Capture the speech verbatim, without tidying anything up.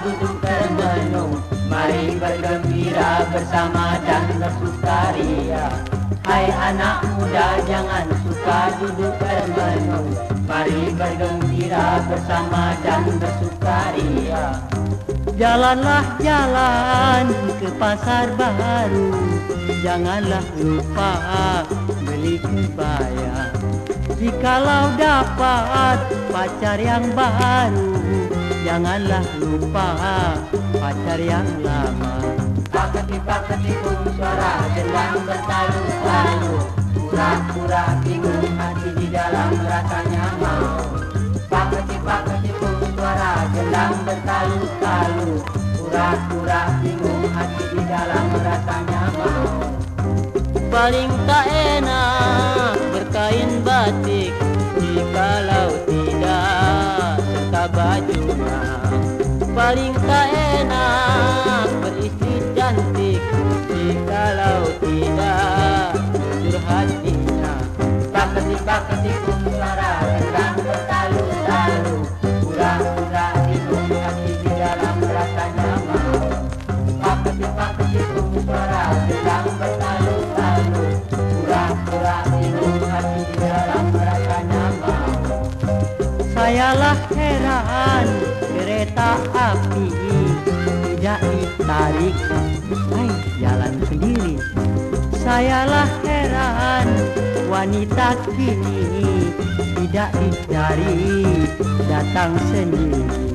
duduk termenung. Mari bergembira bersama dan bersukaria. Hai anak muda, jangan suka duduk termenung. Mari bergembira bersama dan bersukaria. Jalanlah jalan ke pasar baru, janganlah lupa beli kebaya. Jikalau dapat pacar yang baru, janganlah lupa pacar yang lama. Paketi-paketi-pung, suara gendang bertalu-talu. Pura-pura bingung, hati di dalam rasanya mau. Paketi-paketi-pung, suara gendang bertalu-talu. Pura-pura bingung, hati di dalam rasanya mau. Paling tak enak berkain batik, jikalau tidak serta bajunya. Paling tak enak beristri cantik, jikalau tidak jujur hatinya. Paketi-paketi-pung, suara gendang bertalu-talu. Pura-pura bingung, hati di dalam rasanya mau. Paketi-paketi-pung, suara gendang bertalu-talu. Pura-pura bingung, hati di dalam rasanya mau. Sayalah heran, kereta api tidak ditarik, hai jalan sendiri. Sayalah heran, wanita kini tidak dicari, datang sendiri.